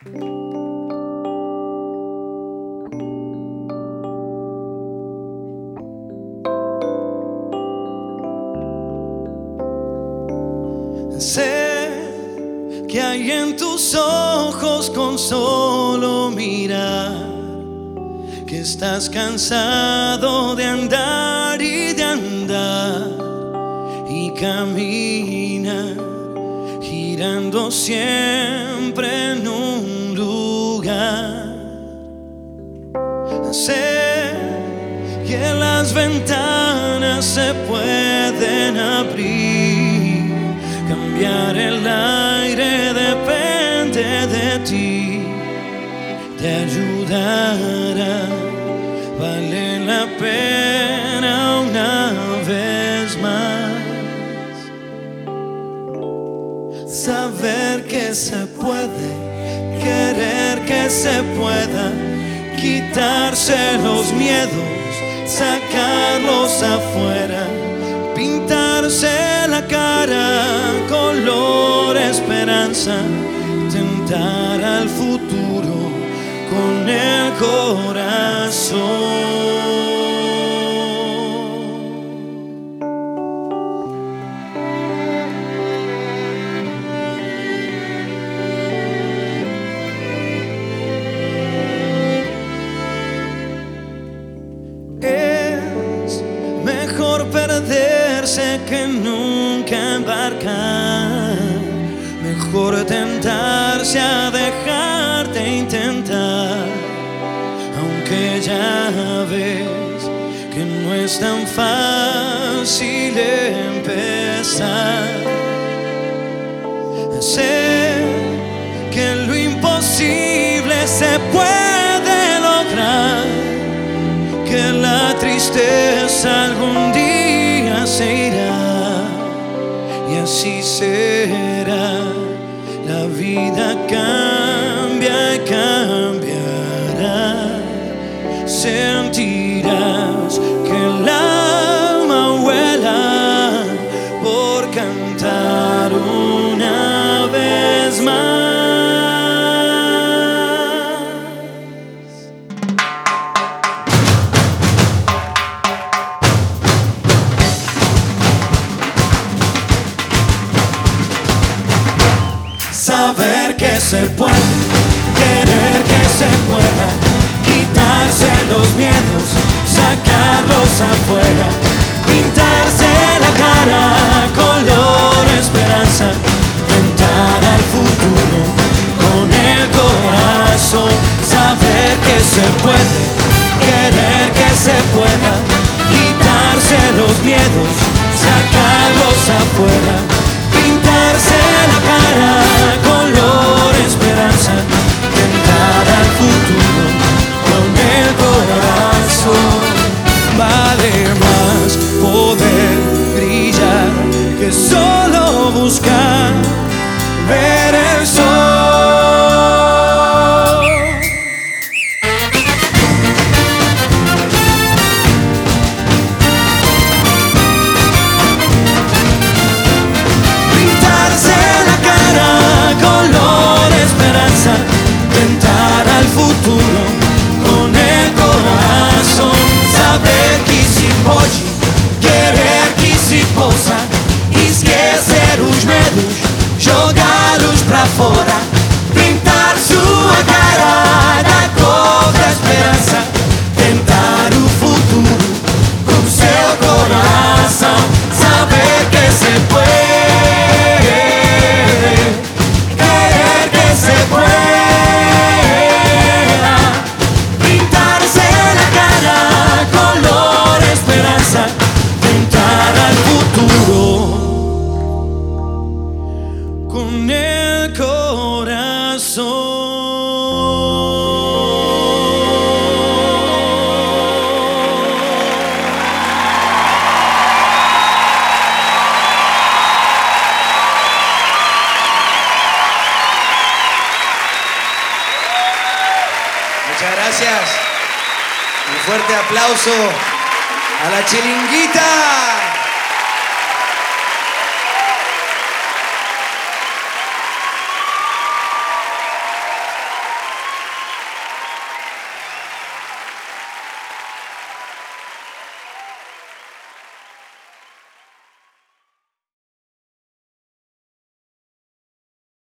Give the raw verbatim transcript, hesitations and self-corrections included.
Sé que hay en tus ojos con solo mirar que estás cansado de andar y de andar y caminar girando siempre en un lugar. Sé que las ventanas se pueden abrir, cambiar el aire depende de ti, te ayudará, vale la pena una vez más. Saber que se puede, querer que se pueda, quitarse los miedos, sacarlos afuera, pintarse la cara color esperanza, tentar al futuro con el corazón. Es mejor perderse que nunca embarcar, mejor tentarse a dejarte intentar, aunque ya ves que no es tan fácil empezar. Sé que lo imposible se puede lograr, que la tristeza algún día se irá y así será. La vida cambia y cambiará. Sentirás que el alma vuela por cantar una vez más. Saber que se puede, querer que se pueda, quitarse los miedos, sacarlos afuera, pintarse la cara color esperanza, tentar al futuro con el corazón. Saber que se puede, querer que se pueda, quitarse los miedos, sacarlos afuera, pintarse la cara color esperanza, tentar al futuro con el corazón. Vale más poder brillar que solo buscar ver el sol. Tentar al futuro con el corazón. Saber que se pode, querer que se possa, esquecer os medos, jogá-los pra fora, pintar sua cara da cor da esperança, tentar o futuro com seu coração. Saber que se puede, querer que se puede, con el corazón. Muchas gracias. Un fuerte aplauso a la Chiringuita.